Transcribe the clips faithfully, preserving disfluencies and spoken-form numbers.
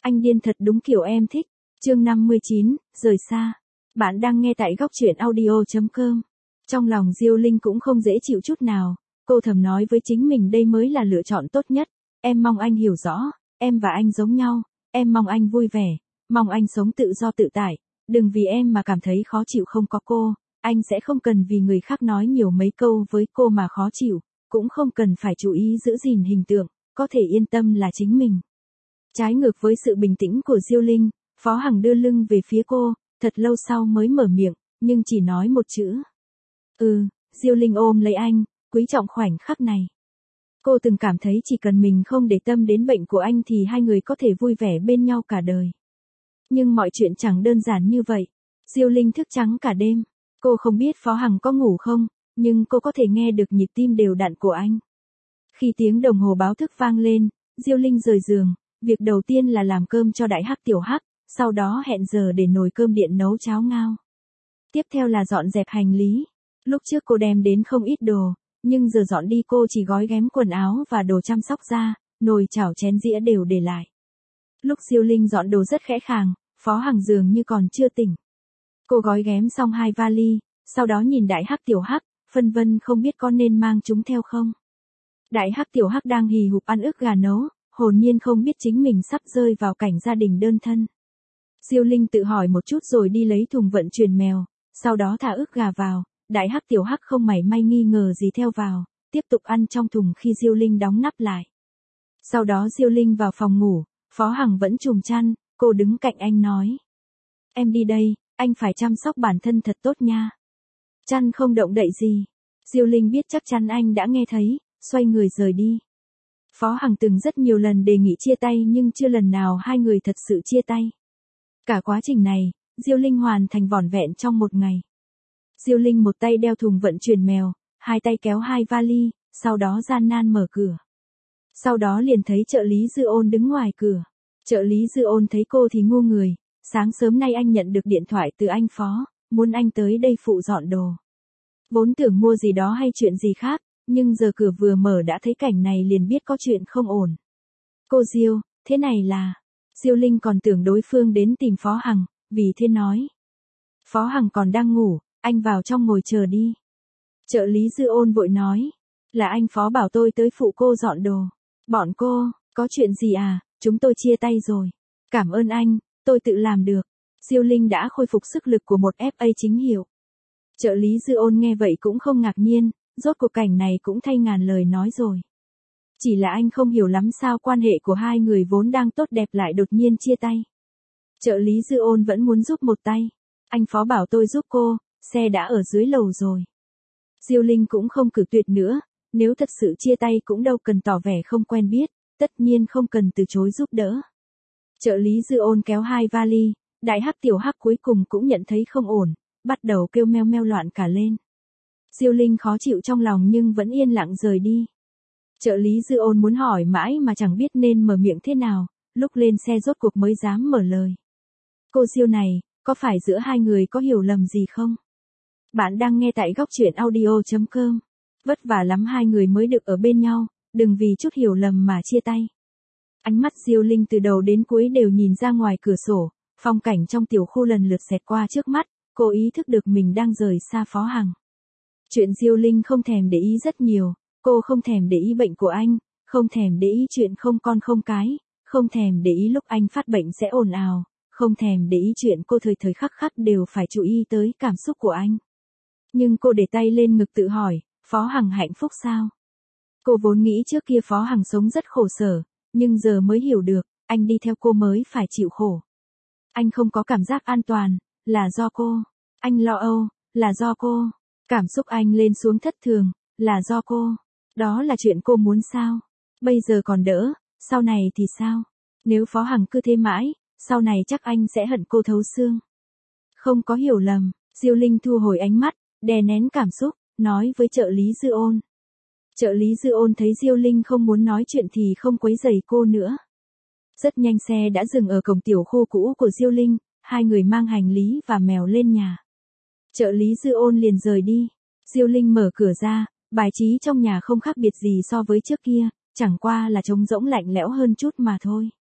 Anh điên thật đúng kiểu em thích. Chương năm mươi chín, rời xa. Bạn đang nghe tại góc truyện audio chấm com. Trong lòng Diêu Linh cũng không dễ chịu chút nào, cô thầm nói với chính mình đây mới là lựa chọn tốt nhất. Em mong anh hiểu rõ, em và anh giống nhau, em mong anh vui vẻ, mong anh sống tự do tự tại, đừng vì em mà cảm thấy khó chịu không có cô, anh sẽ không cần vì người khác nói nhiều mấy câu với cô mà khó chịu, cũng không cần phải chú ý giữ gìn hình tượng, có thể yên tâm là chính mình. Trái ngược với sự bình tĩnh của Diêu Linh, Phó Hằng đưa lưng về phía cô, thật lâu sau mới mở miệng, nhưng chỉ nói một chữ. Ừ, Diêu Linh ôm lấy anh, quý trọng khoảnh khắc này. Cô từng cảm thấy chỉ cần mình không để tâm đến bệnh của anh thì hai người có thể vui vẻ bên nhau cả đời. Nhưng mọi chuyện chẳng đơn giản như vậy. Diêu Linh thức trắng cả đêm. Cô không biết Phó Hằng có ngủ không, nhưng cô có thể nghe được nhịp tim đều đặn của anh. Khi tiếng đồng hồ báo thức vang lên, Diêu Linh rời giường, việc đầu tiên là làm cơm cho đại hắc tiểu hắc, sau đó hẹn giờ để nồi cơm điện nấu cháo ngao. Tiếp theo là dọn dẹp hành lý. Lúc trước cô đem đến không ít đồ, nhưng giờ dọn đi cô chỉ gói ghém quần áo và đồ chăm sóc da, nồi chảo chén dĩa đều để lại. Lúc Diêu Linh dọn đồ rất khẽ khàng, Phó Hằng dường như còn chưa tỉnh. Cô gói ghém xong hai vali, sau đó nhìn đại hắc tiểu hắc, phân vân không biết có nên mang chúng theo không. Đại hắc tiểu hắc đang hì hục ăn ức gà nấu, hồn nhiên không biết chính mình sắp rơi vào cảnh gia đình đơn thân. Diêu Linh tự hỏi một chút rồi đi lấy thùng vận chuyển mèo, sau đó thả ức gà vào, đại hắc tiểu hắc không mảy may nghi ngờ gì theo vào, tiếp tục ăn trong thùng khi Diêu Linh đóng nắp lại. Sau đó Diêu Linh vào phòng ngủ, Phó Hằng vẫn trùm chăn, cô đứng cạnh anh nói. Em đi đây, anh phải chăm sóc bản thân thật tốt nha. Chăn không động đậy gì. Diêu Linh biết chắc chắn anh đã nghe thấy, xoay người rời đi. Phó Hằng từng rất nhiều lần đề nghị chia tay nhưng chưa lần nào hai người thật sự chia tay. Cả quá trình này, Diêu Linh hoàn thành vỏn vẹn trong một ngày. Diêu Linh một tay đeo thùng vận chuyển mèo, hai tay kéo hai vali, sau đó gian nan mở cửa. Sau đó liền thấy trợ lý Dư Ôn đứng ngoài cửa. Trợ lý Dư Ôn thấy cô thì ngu người, sáng sớm nay anh nhận được điện thoại từ anh Phó, muốn anh tới đây phụ dọn đồ. Vốn tưởng mua gì đó hay chuyện gì khác, nhưng giờ cửa vừa mở đã thấy cảnh này liền biết có chuyện không ổn. Cô Diêu, thế này là... Diêu Linh còn tưởng đối phương đến tìm Phó Hằng, vì thế nói. Phó Hằng còn đang ngủ, anh vào trong ngồi chờ đi. Trợ lý Dư Ôn vội nói. Là anh Phó bảo tôi tới phụ cô dọn đồ. Bọn cô, có chuyện gì à, chúng tôi chia tay rồi. Cảm ơn anh, tôi tự làm được. Diêu Linh đã khôi phục sức lực của một ép a chính hiệu. Trợ lý Dư Ôn nghe vậy cũng không ngạc nhiên, rốt cuộc cảnh này cũng thay ngàn lời nói rồi. Chỉ là anh không hiểu lắm sao quan hệ của hai người vốn đang tốt đẹp lại đột nhiên chia tay. Trợ lý Dư Ôn vẫn muốn giúp một tay. Anh Phó bảo tôi giúp cô, xe đã ở dưới lầu rồi. Diêu Linh cũng không cử tuyệt nữa, nếu thật sự chia tay cũng đâu cần tỏ vẻ không quen biết, tất nhiên không cần từ chối giúp đỡ. Trợ lý Dư Ôn kéo hai vali, đại hắc tiểu hắc cuối cùng cũng nhận thấy không ổn, bắt đầu kêu meo meo loạn cả lên. Diêu Linh khó chịu trong lòng nhưng vẫn yên lặng rời đi. Trợ lý Dư Ôn muốn hỏi mãi mà chẳng biết nên mở miệng thế nào, lúc lên xe rốt cuộc mới dám mở lời. Cô Diêu này, có phải giữa hai người có hiểu lầm gì không? Bạn đang nghe tại góc truyện audio chấm com. Vất vả lắm hai người mới được ở bên nhau, đừng vì chút hiểu lầm mà chia tay. Ánh mắt Diêu Linh từ đầu đến cuối đều nhìn ra ngoài cửa sổ, phong cảnh trong tiểu khu lần lượt xẹt qua trước mắt, cô ý thức được mình đang rời xa Phó Hằng. Chuyện Diêu Linh không thèm để ý rất nhiều, cô không thèm để ý bệnh của anh, không thèm để ý chuyện không con không cái, không thèm để ý lúc anh phát bệnh sẽ ồn ào, không thèm để ý chuyện cô thời thời khắc khắc đều phải chú ý tới cảm xúc của anh. Nhưng cô để tay lên ngực tự hỏi, Phó Hằng hạnh phúc sao? Cô vốn nghĩ trước kia Phó Hằng sống rất khổ sở, nhưng giờ mới hiểu được, anh đi theo cô mới phải chịu khổ. Anh không có cảm giác an toàn, là do cô. Anh lo âu, là do cô. Cảm xúc anh lên xuống thất thường, là do cô. Đó là chuyện cô muốn sao? Bây giờ còn đỡ, sau này thì sao? Nếu Phó Hằng cứ thế mãi, sau này chắc anh sẽ hận cô thấu xương. Không có hiểu lầm, Diêu Linh thu hồi ánh mắt, đè nén cảm xúc, nói với trợ lý Dư Ôn. Trợ lý Dư Ôn thấy Diêu Linh không muốn nói chuyện thì không quấy rầy cô nữa. Rất nhanh xe đã dừng ở cổng tiểu khu cũ của Diêu Linh, hai người mang hành lý và mèo lên nhà. Trợ lý Dư Ôn liền rời đi. Diêu Linh mở cửa ra, bài trí trong nhà không khác biệt gì so với trước kia, chẳng qua là trống rỗng lạnh lẽo hơn chút mà thôi.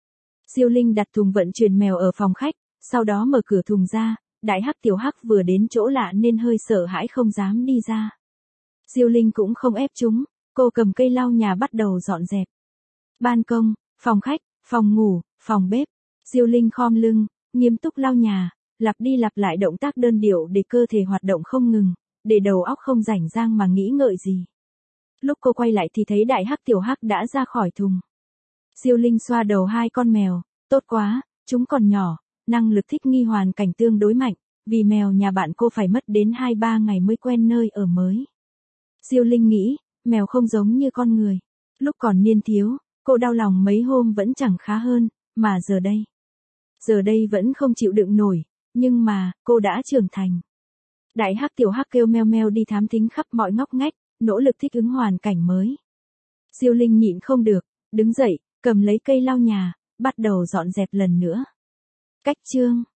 Diêu Linh đặt thùng vận chuyển mèo ở phòng khách, sau đó mở cửa thùng ra, đại hắc tiểu hắc vừa đến chỗ lạ nên hơi sợ hãi không dám đi ra. Diêu Linh cũng không ép chúng, cô cầm cây lau nhà bắt đầu dọn dẹp. Ban công, phòng khách, phòng ngủ, phòng bếp. Diêu Linh khom lưng, nghiêm túc lau nhà, lặp đi lặp lại động tác đơn điệu để cơ thể hoạt động không ngừng, để đầu óc không rảnh rang mà nghĩ ngợi gì. Lúc cô quay lại thì thấy đại hắc tiểu hắc đã ra khỏi thùng. Diêu Linh xoa đầu hai con mèo, tốt quá, chúng còn nhỏ, năng lực thích nghi hoàn cảnh tương đối mạnh, vì mèo nhà bạn cô phải mất đến hai ba ngày mới quen nơi ở mới. Diêu Linh nghĩ, mèo không giống như con người. Lúc còn niên thiếu, cô đau lòng mấy hôm vẫn chẳng khá hơn, mà giờ đây. Giờ đây vẫn không chịu đựng nổi, nhưng mà, cô đã trưởng thành. Đại hắc tiểu hắc kêu meo meo đi thám thính khắp mọi ngóc ngách, nỗ lực thích ứng hoàn cảnh mới. Diêu Linh nhịn không được, đứng dậy, cầm lấy cây lau nhà, bắt đầu dọn dẹp lần nữa. Cách chương